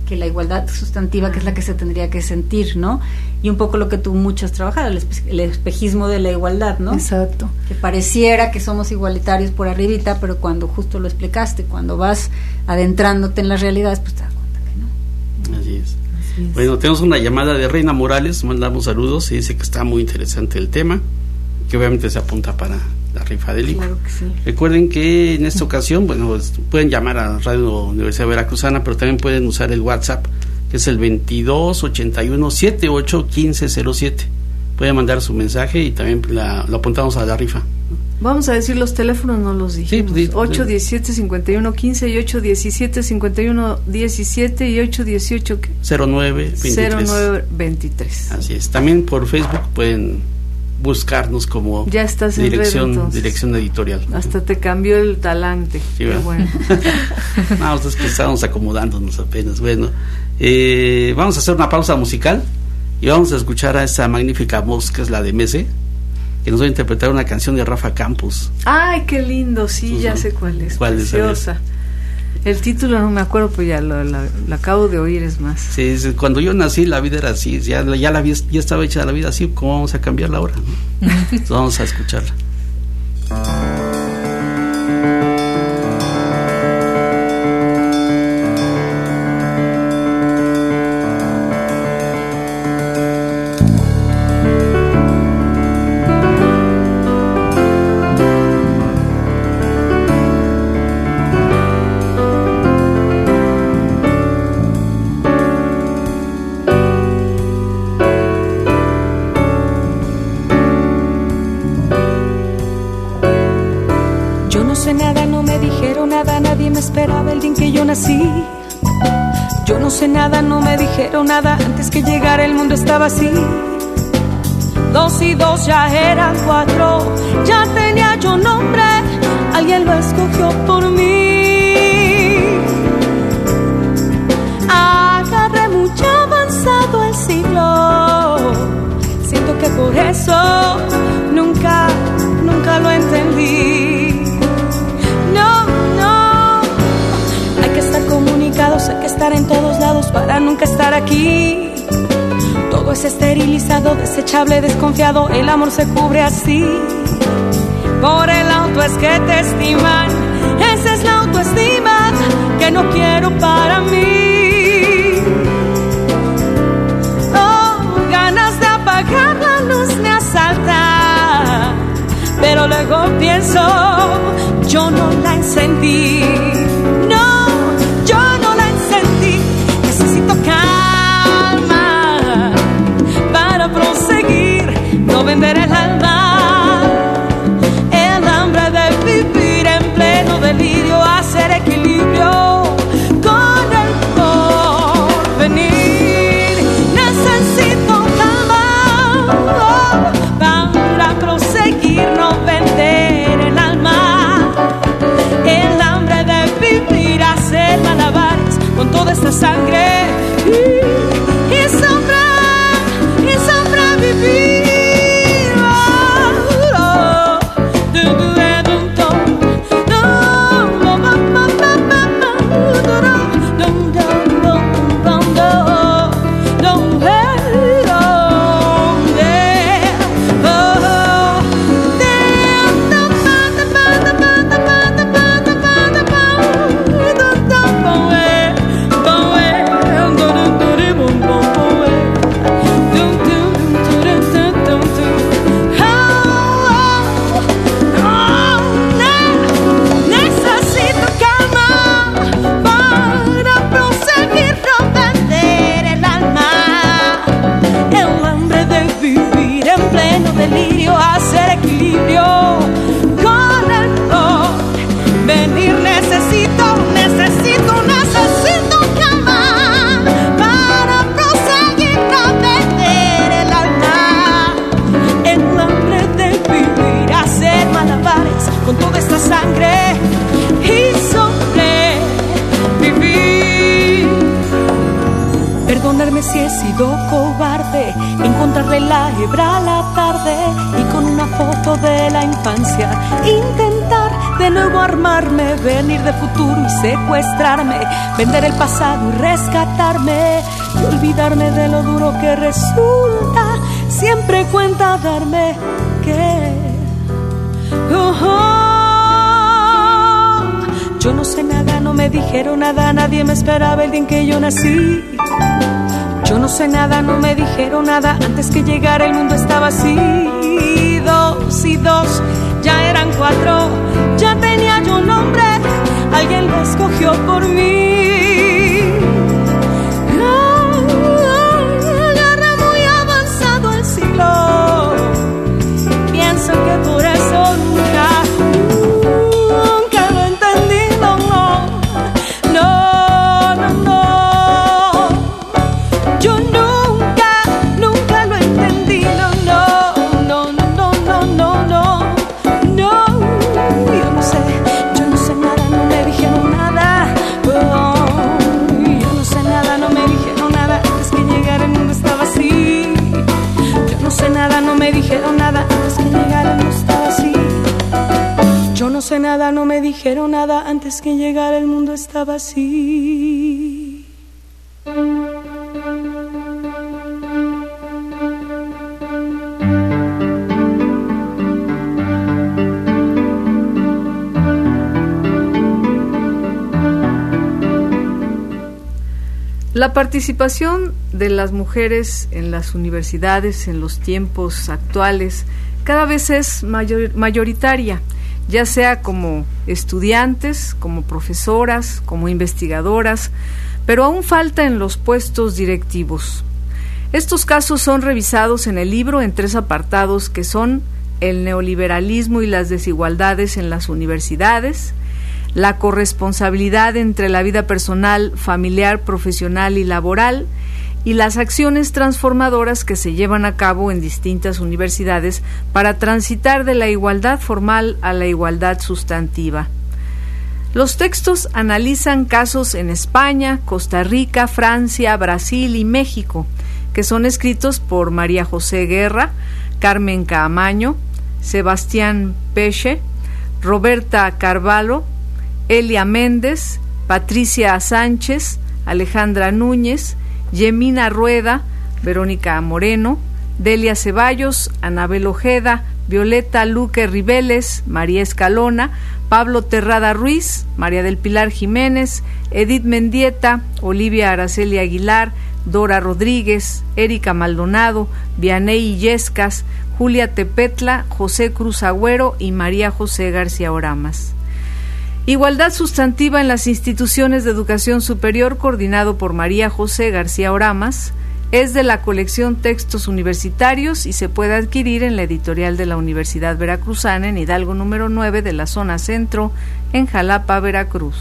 que la igualdad sustantiva, que es la que se tendría que sentir, ¿no? Y un poco lo que tú mucho has trabajado, el, espe- el espejismo de la igualdad, ¿no? Exacto. Que pareciera que somos igualitarios por arribita, pero cuando justo lo explicaste, cuando vas adentrándote en las realidades, pues te das cuenta que no. Así es. Así es. Bueno, tenemos una llamada de Reina Morales, mandamos saludos y dice que está muy interesante el tema, que obviamente se apunta para la rifa del libro. Claro que sí. Recuerden que en esta ocasión, bueno, pues, pueden llamar a Radio Universidad Veracruzana, pero también pueden usar el WhatsApp, que es el veintidós ochenta y uno setenta y ocho quince cero siete. Pueden mandar su mensaje y también la, lo apuntamos a la rifa. Vamos a decir los teléfonos, no los dijimos. Sí, sí, ocho diecisiete cincuenta y uno quince y ocho diecisiete cincuenta y uno diecisiete y ocho dieciocho cero nueve veintitrés. cero nueve veintitrés. Así es. También por Facebook pueden buscarnos como ya estás en dirección, red, dirección editorial. Hasta te cambió el talante. Sí, qué bueno. No, es que estábamos acomodándonos apenas. Bueno, eh, vamos a hacer una pausa musical y vamos a escuchar a esa magnífica voz que es la de Mese, que nos va a interpretar una canción de Rafa Campos. Ay, qué lindo, sí, Uh-huh. ya sé cuál es. ¿Cuál es? Preciosa. El título no me acuerdo, pues ya lo, lo, lo acabo de oír, es más. Sí, es, cuando yo nací la vida era así, ya, ya, la, ya estaba hecha la vida así, ¿cómo vamos a cambiarla ahora? ¿No? Entonces vamos a escucharla. Esperaba el día en que yo nací. Yo no sé nada, no me dijeron nada. Antes que llegara el mundo estaba así. Dos y dos ya eran cuatro. Ya tenía yo nombre. Alguien lo escogió por mí. Agarré mucho avanzado el siglo. Siento que por eso nunca, nunca lo entendí. Comunicados, hay que estar en todos lados para nunca estar aquí. Todo es esterilizado, desechable, desconfiado. El amor se cubre así. Por el auto es que te estiman. Esa es la autoestima que no quiero para mí. Oh, ganas de apagar la luz me asaltan, pero luego pienso, yo no la encendí. Calma para proseguir, no vender el alma, el hambre de vivir en pleno delirio, hacer equilibrio con el porvenir. Necesito calma para proseguir, no vender el alma, el hambre de vivir, hacer malabares con toda esta sangre. Y sombra, y sobrevivir. Oh, oh. Perdonarme si he sido cobarde, encontrarle la hebra a la tarde y con una foto de la infancia intentar de luego armarme, venir de futuro y secuestrarme, vender el pasado y rescatarme, y olvidarme de lo duro que resulta siempre cuenta darme que oh, oh. Yo no sé nada, no me dijeron nada, nadie me esperaba el día en que yo nací. Yo no sé nada, no me dijeron nada, antes que llegara el mundo estaba así. Dos y dos ya eran cuatro, ya tenía yo un nombre, alguien lo escogió por mí. Agarra muy avanzado el siglo, pienso que por eso nunca, nunca lo entendí, no, no, no, no, no. Yo nunca, nunca lo entendí, no, no, no, no, no, no, no, no. Yo no sé, yo no sé nada, no me dijeron nada. Oh, yo no sé nada, no me dijeron nada, antes que llegara el mundo estaba así. Yo no sé nada, no me dijeron nada, antes que llegara el mundo estaba así. Yo no sé nada, no me dijeron nada, antes que llegara el mundo estaba así. La participación de las mujeres en las universidades en los tiempos actuales cada vez es mayor, mayoritaria, ya sea como estudiantes, como profesoras, como investigadoras, pero aún falta en los puestos directivos. Estos casos son revisados en el libro en tres apartados que son el neoliberalismo y las desigualdades en las universidades, la corresponsabilidad entre la vida personal, familiar, profesional y laboral, y las acciones transformadoras que se llevan a cabo en distintas universidades para transitar de la igualdad formal a la igualdad sustantiva. Los textos analizan casos en España, Costa Rica, Francia, Brasil y México, que son escritos por María José Guerra, Carmen Caamaño, Sebastián Peche, Roberta Carvalho, Elia Méndez, Patricia Sánchez, Alejandra Núñez, Yemina Rueda, Verónica Moreno, Delia Ceballos, Anabel Ojeda, Violeta Luque Ribeles, María Escalona, Pablo Terrada Ruiz, María del Pilar Jiménez, Edith Mendieta, Olivia Araceli Aguilar, Dora Rodríguez, Erika Maldonado, Vianey Illescas, Julia Tepetla, José Cruz Agüero y María José García Oramas. Igualdad sustantiva en las instituciones de educación superior, coordinado por María José García Oramas, es de la colección Textos Universitarios y se puede adquirir en la editorial de la Universidad Veracruzana en Hidalgo número nueve de la zona centro, en Jalapa, Veracruz.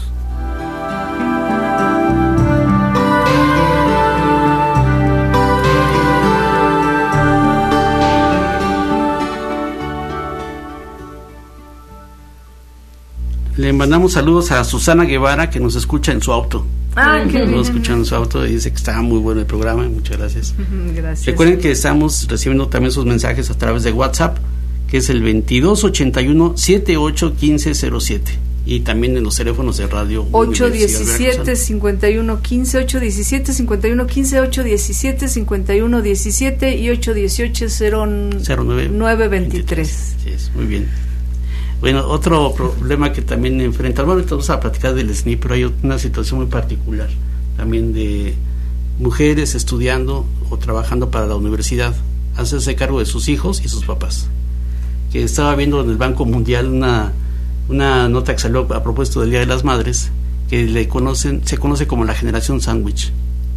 Le mandamos saludos a Susana Guevara, que nos escucha en su auto. Ah, qué bien. Nos escucha en su auto y dice que está muy bueno el programa. Muchas gracias. Gracias. Recuerden que estamos recibiendo también sus mensajes a través de WhatsApp, que es el veintidós ochenta y uno setenta y ocho quince cero siete. Y también en los teléfonos de radio. ocho diecisiete cincuenta y uno quince, ocho diecisiete cincuenta y uno quince, ocho diecisiete cincuenta y uno diecisiete y ocho dieciocho cero nueve veintitrés. Sí, es muy bien. Bueno, otro problema que también enfrentamos, bueno, vamos a platicar del S N I, pero hay una situación muy particular también de mujeres estudiando o trabajando para la universidad, hacerse cargo de sus hijos y sus papás. Que estaba viendo en el Banco Mundial una, una nota que salió a propósito del Día de las Madres, que le conocen, se conoce como la generación sándwich.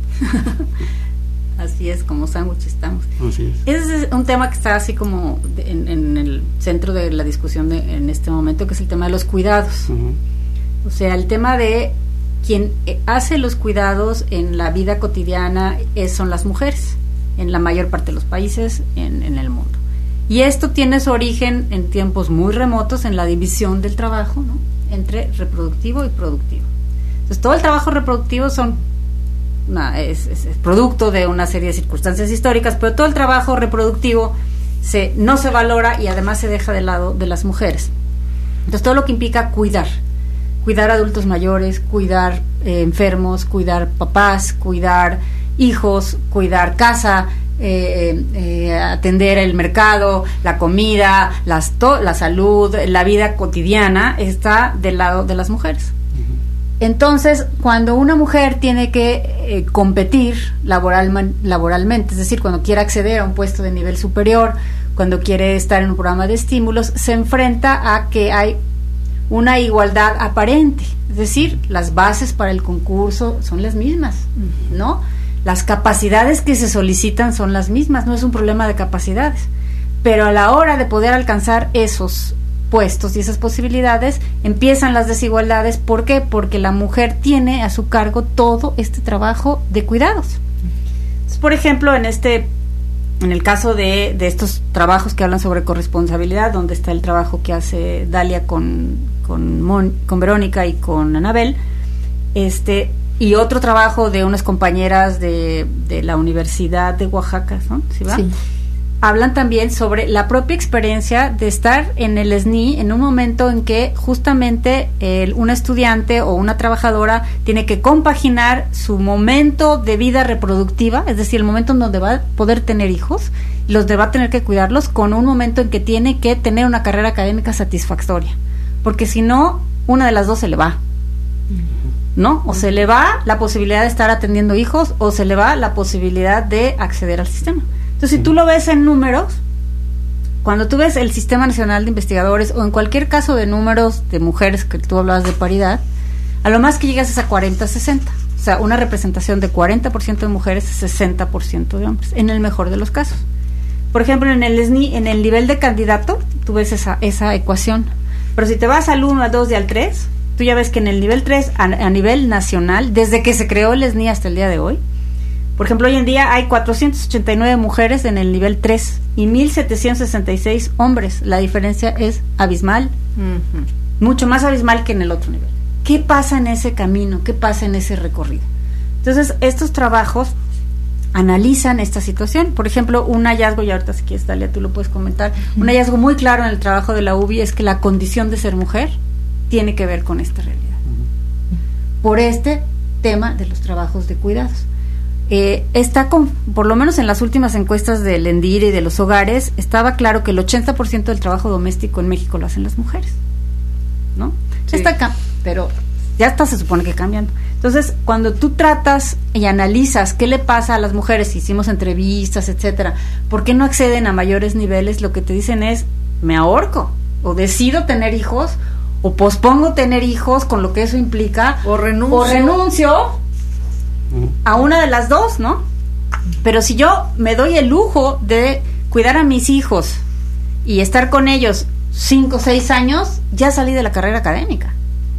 Así es, como sándwich estamos. Así es. Ese es un tema que está así como de, en, en el centro de la discusión de, en este momento, que es el tema de los cuidados. Uh-huh. O sea, el tema de quien hace los cuidados en la vida cotidiana es, son las mujeres, en la mayor parte de los países en, en el mundo. Y esto tiene su origen en tiempos muy remotos en la división del trabajo, ¿no?, entre reproductivo y productivo. Entonces, todo el trabajo reproductivo son Una, es, es, es producto de una serie de circunstancias históricas, pero todo el trabajo reproductivo se, no se valora y además se deja de lado de las mujeres. Entonces, todo lo que implica cuidar, cuidar adultos mayores, cuidar eh, enfermos, cuidar papás, cuidar hijos, cuidar casa, eh, eh, atender el mercado, la comida, las to- la salud, la vida cotidiana, está del lado de las mujeres. Entonces, cuando una mujer tiene que eh, competir laboral, laboralmente, es decir, cuando quiere acceder a un puesto de nivel superior, cuando quiere estar en un programa de estímulos, se enfrenta a que hay una igualdad aparente, es decir, las bases para el concurso son las mismas, ¿no? Las capacidades que se solicitan son las mismas, no es un problema de capacidades, pero a la hora de poder alcanzar esos puestos y esas posibilidades, empiezan las desigualdades. ¿Por qué? Porque la mujer tiene a su cargo todo este trabajo de cuidados. Entonces, por ejemplo, en este en el caso de, de estos trabajos que hablan sobre corresponsabilidad, donde está el trabajo que hace Dalia con con, Mon, con Verónica y con Anabel, este y otro trabajo de unas compañeras de, de la Universidad de Oaxaca, ¿no? ¿Sí va? Sí. Hablan también sobre la propia experiencia de estar en el S N I en un momento en que justamente el, una estudiante o una trabajadora tiene que compaginar su momento de vida reproductiva, es decir, el momento en donde va a poder tener hijos, los de va a tener que cuidarlos, con un momento en que tiene que tener una carrera académica satisfactoria, porque si no, una de las dos se le va, ¿no? O se le va la posibilidad de estar atendiendo hijos, o se le va la posibilidad de acceder al sistema. Entonces, si tú lo ves en números, cuando tú ves el Sistema Nacional de Investigadores, o en cualquier caso de números de mujeres, que tú hablabas de paridad, a lo más que llegas es a cuarenta sesenta. O sea, una representación de cuarenta por ciento de mujeres, sesenta por ciento de hombres, en el mejor de los casos. Por ejemplo, en el S N I, en el nivel de candidato, tú ves esa, esa ecuación. Pero si te vas al uno, al dos y al tres, tú ya ves que en el nivel tres, a, a nivel nacional, desde que se creó el S N I hasta el día de hoy, por ejemplo, hoy en día hay cuatrocientas ochenta y nueve mujeres en el nivel tres y mil setecientos sesenta y seis hombres. La diferencia es abismal, uh-huh. mucho más abismal que en el otro nivel. ¿Qué pasa en ese camino? ¿Qué pasa en ese recorrido? Entonces, estos trabajos analizan esta situación. Por ejemplo, un hallazgo, y ahorita si quieres, Dalia, tú lo puedes comentar, uh-huh. un hallazgo muy claro en el trabajo de la U B I es que la condición de ser mujer tiene que ver con esta realidad. Uh-huh. Por este tema de los trabajos de cuidados. Eh, está con, por lo menos en las últimas encuestas del ENDIRE y de los hogares, estaba claro que el ochenta por ciento del trabajo doméstico en México lo hacen las mujeres, ¿no? Sí. Está acá, pero ya está, se supone que cambiando. Entonces, cuando tú tratas y analizas qué le pasa a las mujeres, hicimos entrevistas, etcétera, ¿por qué no acceden a mayores niveles? Lo que te dicen es, me ahorco, o decido tener hijos, o pospongo tener hijos, con lo que eso implica, o renuncio, o renuncio a una de las dos, ¿no? Pero si yo me doy el lujo de cuidar a mis hijos y estar con ellos cinco o seis años, ya salí de la carrera académica,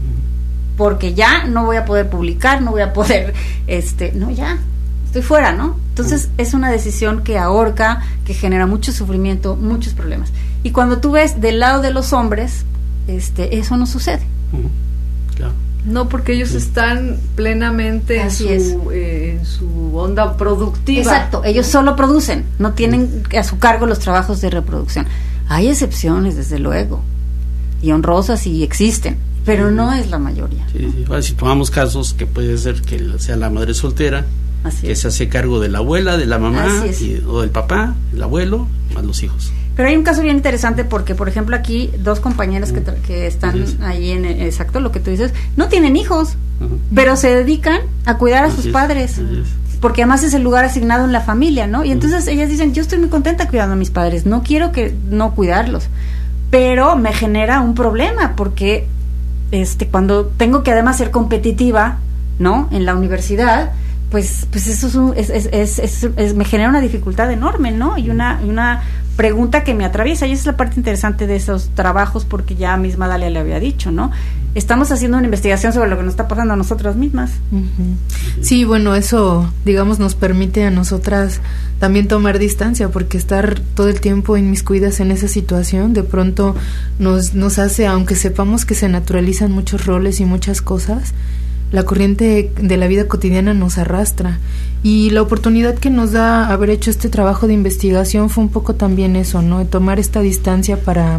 porque ya no voy a poder publicar, no voy a poder, este, no, ya estoy fuera, ¿no? Entonces es una decisión que ahorca, que genera mucho sufrimiento, muchos problemas. Y cuando tú ves del lado de los hombres, este, eso no sucede. Claro. No, porque ellos sí. están plenamente en su, eh, en su onda productiva. Exacto, ellos solo producen, no tienen a su cargo los trabajos de reproducción. Hay excepciones, desde luego, y honrosas, y existen, pero no es la mayoría. Sí, sí. Ahora, si tomamos casos que puede ser que sea la madre soltera, Así que es. se hace cargo de la abuela, de la mamá, y, o del papá, el abuelo, más los hijos. Pero hay un caso bien interesante porque, por ejemplo, aquí dos compañeras que, tra- que están sí. ahí en exacto lo que tú dices, no tienen hijos, uh-huh. pero se dedican a cuidar a Así sus es. padres, Así es. porque además es el lugar asignado en la familia, ¿no? Y entonces uh-huh. ellas dicen, yo estoy muy contenta cuidando a mis padres, no quiero que no cuidarlos, pero me genera un problema porque este cuando tengo que además ser competitiva, ¿no? En la universidad, pues pues eso es, un, es, es, es, es, es me genera una dificultad enorme, ¿no? Y una una pregunta que me atraviesa, y esa es la parte interesante de esos trabajos, porque ya misma Dalia le había dicho, ¿no? Estamos haciendo una investigación sobre lo que nos está pasando a nosotras mismas. Uh-huh. Sí, bueno, eso, digamos, nos permite a nosotras también tomar distancia, porque estar todo el tiempo inmiscuidas en esa situación, de pronto nos, nos hace, aunque sepamos que se naturalizan muchos roles y muchas cosas, la corriente de la vida cotidiana nos arrastra, y la oportunidad que nos da haber hecho este trabajo de investigación fue un poco también eso, ¿no? De tomar esta distancia para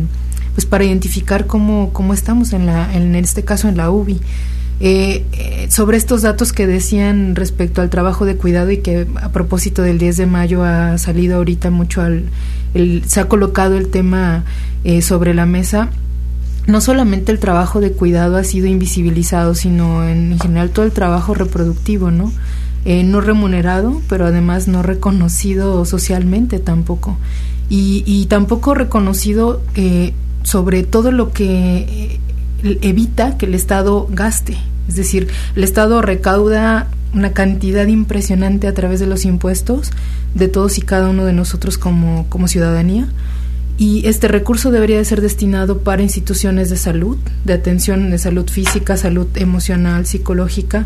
pues para identificar cómo, cómo estamos en, la, en este caso en la U B I. Eh, eh, sobre estos datos que decían respecto al trabajo de cuidado y que a propósito del diez de mayo ha salido ahorita mucho al, el, se ha colocado el tema eh, sobre la mesa. No solamente el trabajo de cuidado ha sido invisibilizado, sino en, en general todo el trabajo reproductivo, ¿no? Eh, no remunerado, pero además no reconocido socialmente tampoco. Y, y tampoco reconocido eh, sobre todo lo que eh, evita que el Estado gaste. Es decir, el Estado recauda una cantidad impresionante a través de los impuestos de todos y cada uno de nosotros como, como ciudadanía, y este recurso debería de ser destinado para instituciones de salud, de atención de salud física, salud emocional, psicológica,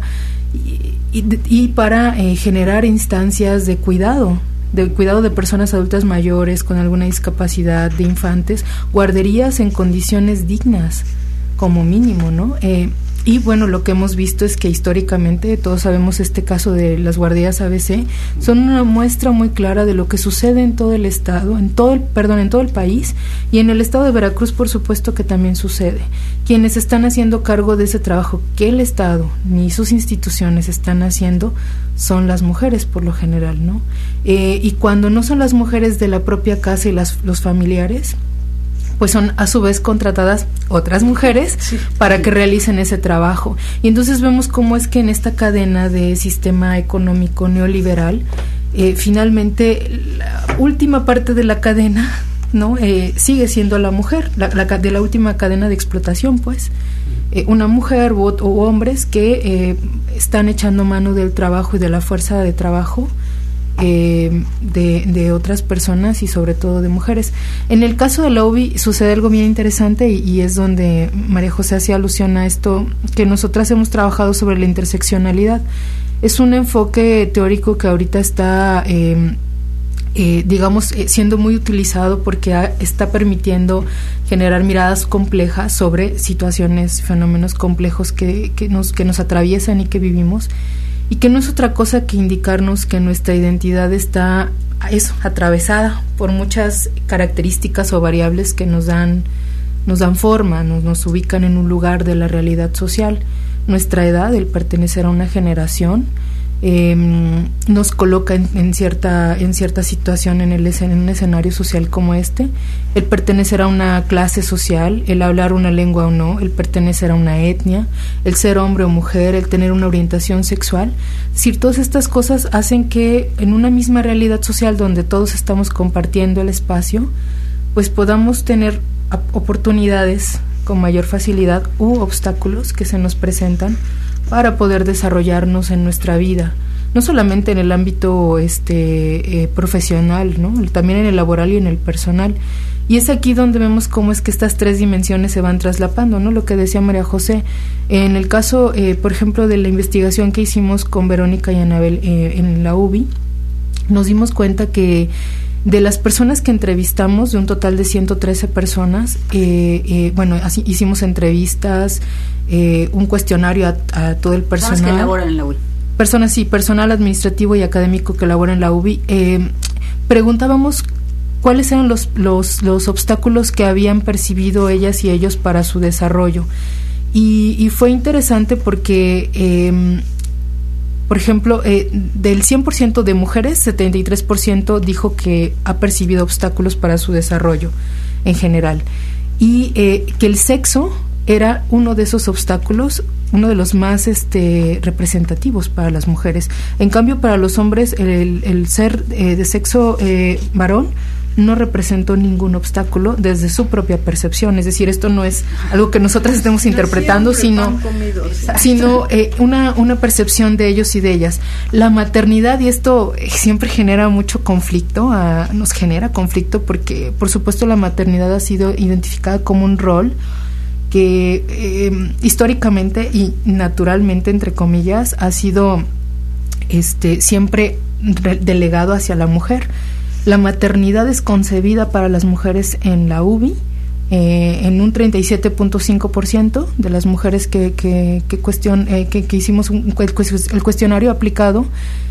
y, y, y para eh, generar instancias de cuidado, de cuidado de personas adultas mayores con alguna discapacidad, de infantes, guarderías en condiciones dignas, como mínimo, ¿no? Eh, Y bueno, lo que hemos visto es que históricamente, todos sabemos este caso de las guarderías A B C, son una muestra muy clara de lo que sucede en todo el estado, en todo el, perdón, en todo el país, y en el estado de Veracruz, por supuesto que también sucede. Quienes están haciendo cargo de ese trabajo que el Estado ni sus instituciones están haciendo son las mujeres, por lo general, ¿no? Eh, y cuando no son las mujeres de la propia casa y las, los familiares, pues son a su vez contratadas otras mujeres sí, para sí. que realicen ese trabajo. Y entonces vemos cómo es que en esta cadena de sistema económico neoliberal, eh, finalmente la última parte de la cadena, ¿no? Eh, sigue siendo la mujer, la, la, de la última cadena de explotación, pues. Eh, una mujer u, o hombres que eh, están echando mano del trabajo y de la fuerza de trabajo Eh, de, de otras personas y sobre todo de mujeres. En el caso de la U B I sucede algo bien interesante y, y es donde María José hacía alusión a esto, que nosotras hemos trabajado sobre la interseccionalidad. Es un enfoque teórico que ahorita está eh, eh, digamos eh, siendo muy utilizado porque ha, está permitiendo generar miradas complejas sobre situaciones, fenómenos complejos que, que, nos, que nos atraviesan y que vivimos, y que no es otra cosa que indicarnos que nuestra identidad está eso, atravesada por muchas características o variables que nos dan, nos dan forma, nos, nos ubican en un lugar de la realidad social. Nuestra edad, el pertenecer a una generación, eh, nos coloca en, en cierta en cierta situación en, el, en un escenario social como este, el pertenecer a una clase social, el hablar una lengua o no, el pertenecer a una etnia, el ser hombre o mujer, el tener una orientación sexual. Es decir, todas estas cosas hacen que en una misma realidad social donde todos estamos compartiendo el espacio, pues podamos tener oportunidades con mayor facilidad u obstáculos que se nos presentan para poder desarrollarnos en nuestra vida, no solamente en el ámbito este eh, profesional, ¿no? También en el laboral y en el personal. Y es aquí donde vemos cómo es que estas tres dimensiones se van traslapando, ¿no? Lo que decía María José, en el caso, eh, por ejemplo, de la investigación que hicimos con Verónica y Anabel eh, en la U B I, nos dimos cuenta que de las personas que entrevistamos, de un total de ciento trece personas, eh, eh, bueno, así hicimos entrevistas, eh, un cuestionario a, a todo el personal. Personas que laboran en la U B I. Personas, sí, personal administrativo y académico que labora en la U B I. Eh, preguntábamos cuáles eran los, los, los obstáculos que habían percibido ellas y ellos para su desarrollo. Y, y fue interesante porque... Eh, Por ejemplo, eh, del cien por ciento de mujeres, setenta y tres por ciento dijo que ha percibido obstáculos para su desarrollo en general. Y eh, que el sexo era uno de esos obstáculos, uno de los más este, representativos para las mujeres. En cambio, para los hombres, el, el ser eh, de sexo eh, varón no representó ningún obstáculo desde su propia percepción. Es decir, esto no es algo que nosotras estemos no interpretando, sino, sino eh, una, una percepción de ellos y de ellas. La maternidad, y esto siempre genera mucho conflicto, a, nos genera conflicto porque, por supuesto, la maternidad ha sido identificada como un rol que eh, históricamente y naturalmente, entre comillas, ha sido este, siempre re- delegado hacia la mujer. La maternidad es concebida para las mujeres en la U B I, eh, en un treinta y siete punto cinco por ciento de las mujeres que, que, que, cuestion, eh, que, que hicimos un, el cuestionario aplicado.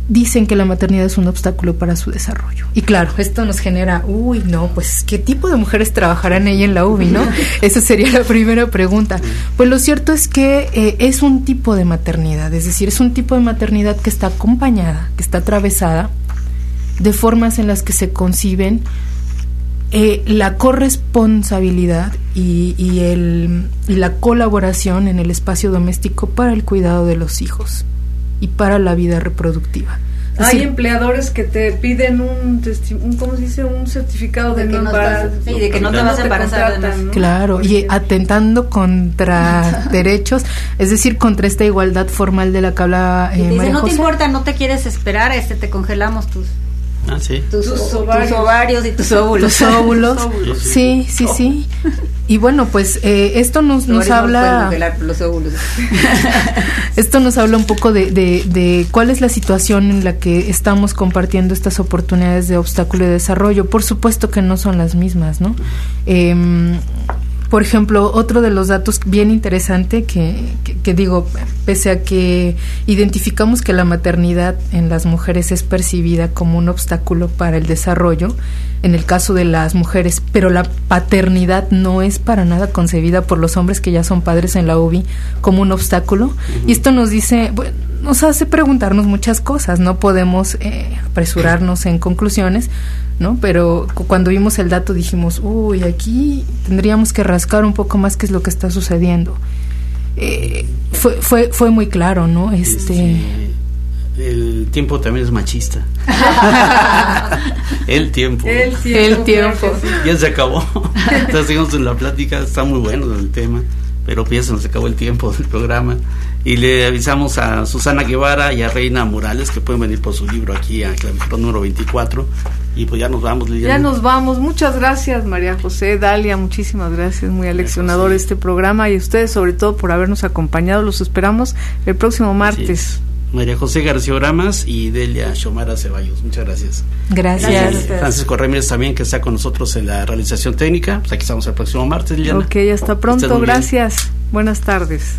dicen que la maternidad es un obstáculo para su desarrollo. Y claro, esto nos genera, uy, no, pues, ¿qué tipo de mujeres trabajarán ahí en la U B I, no? Esa sería la primera pregunta. Pues lo cierto es que eh, es un tipo de maternidad, es decir, es un tipo de maternidad que está acompañada, que está atravesada de formas en las que se conciben eh, la corresponsabilidad y, y, el, y la colaboración en el espacio doméstico para el cuidado de los hijos y para la vida reproductiva. Es Hay decir, empleadores que te piden un, testi- un ¿cómo se dice? Un certificado de, De que no no embarazar. estás- sí, de que no te vas a embarazar, además. ¿no? claro, y atentando contra derechos, es decir, contra esta igualdad formal de la que hablaba Y eh, te dice, María no te José. importa, no te quieres esperar, este te congelamos tus Ah, sí. tus, Tus tus ovarios. ovarios. y tus óvulos. Tus óvulos. Los óvulos. Sí, sí, sí. Y bueno, pues eh, esto nos, nos Los ovarios no pueden habla... congelar, los óvulos. Esto nos habla un poco de, de, de cuál es la situación en la que estamos compartiendo estas oportunidades de obstáculo y desarrollo. Por supuesto que no son las mismas, ¿no? Eh, por ejemplo, otro de los datos bien interesante que, que, que digo, pese a que identificamos que la maternidad en las mujeres es percibida como un obstáculo para el desarrollo, en el caso de las mujeres, pero la paternidad no es para nada concebida por los hombres que ya son padres en la U B I como un obstáculo. Uh-huh. Y esto nos dice, bueno, nos hace preguntarnos muchas cosas, no podemos eh, apresurarnos en conclusiones, ¿no? Pero cu- cuando vimos el dato dijimos, uy, aquí tendríamos que rascar un poco más qué es lo que está sucediendo. Eh, fue, fue, fue muy claro, ¿no? Este... Sí. El tiempo también es machista. El tiempo. El tiempo. El tiempo. Ya se acabó. Entonces, seguimos en la plática, está muy bueno el tema, pero pues ya se nos acabó el tiempo del programa. Y le avisamos a Susana Guevara y a Reina Morales que pueden venir por su libro aquí a Clavijero número veinticuatro. Y pues ya nos vamos, Liliana. Ya nos vamos. Muchas gracias, María José, Dalia, muchísimas gracias. Muy aleccionador este programa y ustedes sobre todo por habernos acompañado. Los esperamos el próximo martes. María José García Oramas y Delia Xiomara Ceballos. Muchas gracias. Gracias. gracias. Francisco Ramírez también, que está con nosotros en la realización técnica. Pues aquí estamos el próximo martes, Liliana. Ok, hasta pronto. Gracias. Bien. Buenas tardes.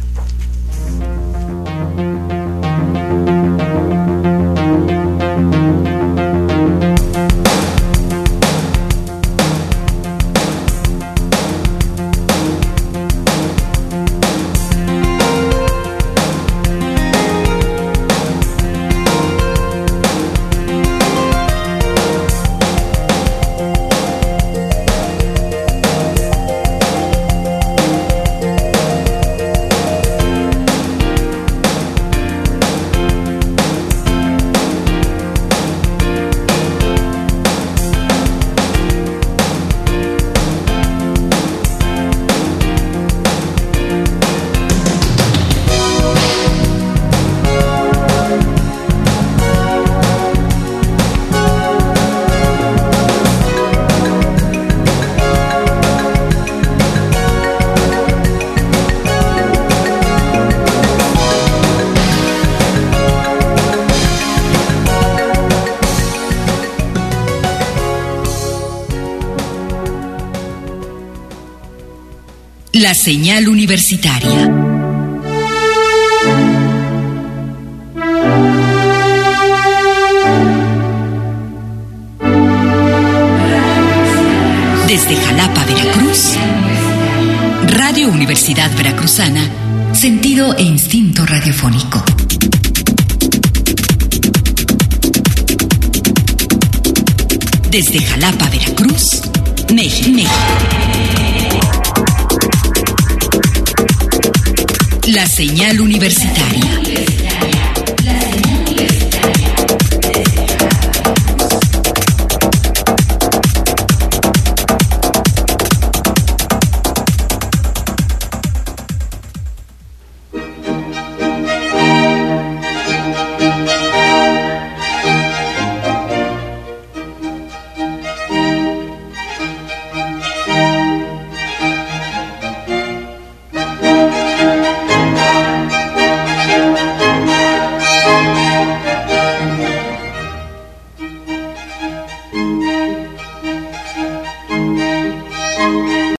La señal universitaria. Desde Jalapa, Veracruz, Radio Universidad Veracruzana, sentido e instinto radiofónico. Desde Jalapa, Veracruz, México. La señal universitaria.